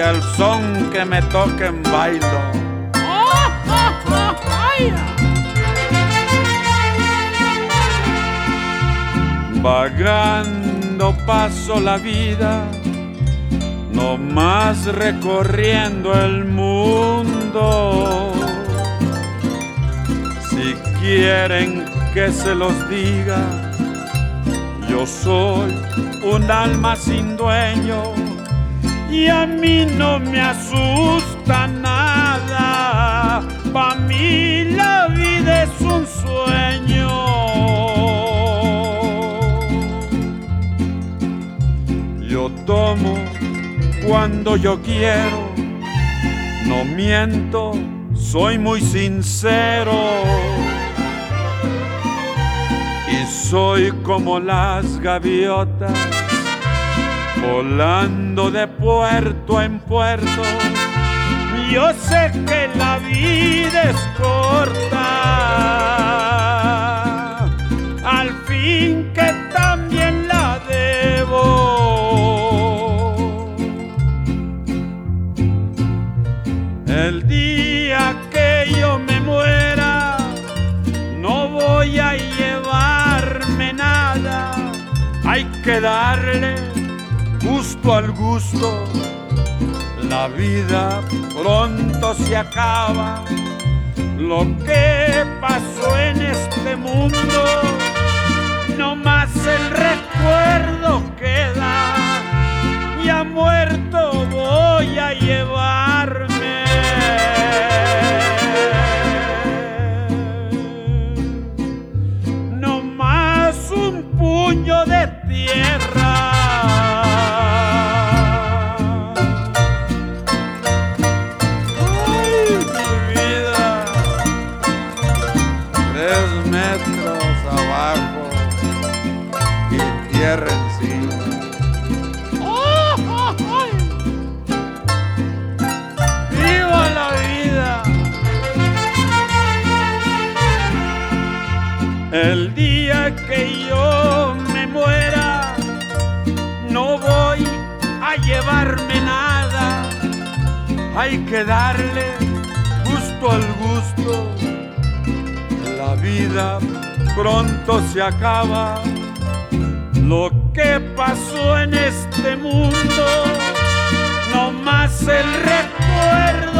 al son que me toquen bailo. Vagando paso la vida, no más recorriendo el mundo. Si quieren que se los diga, yo soy un alma sin dueño y a mí no me asusta nada. Pa' mí la vida es un sueño. Yo tomo cuando yo quiero, no miento, soy muy sincero. Y soy como las gaviotas, volando de puerto en puerto. Yo sé que la vida es corta, al fin que también la debo. El día que yo me muera, no voy a llevarme nada. Hay que darle gusto al gusto. La vida pronto se acaba. Lo que pasó en este mundo, no más el recuerdo queda. Ya muerto voy a llevarme no más un puño de tierra. Tierra encima. ¡Viva la vida! El día que yo me muera, no voy a llevarme nada. Hay que darle gusto al gusto. La vida pronto se acaba. Lo que pasó en este mundo, no más el recuerdo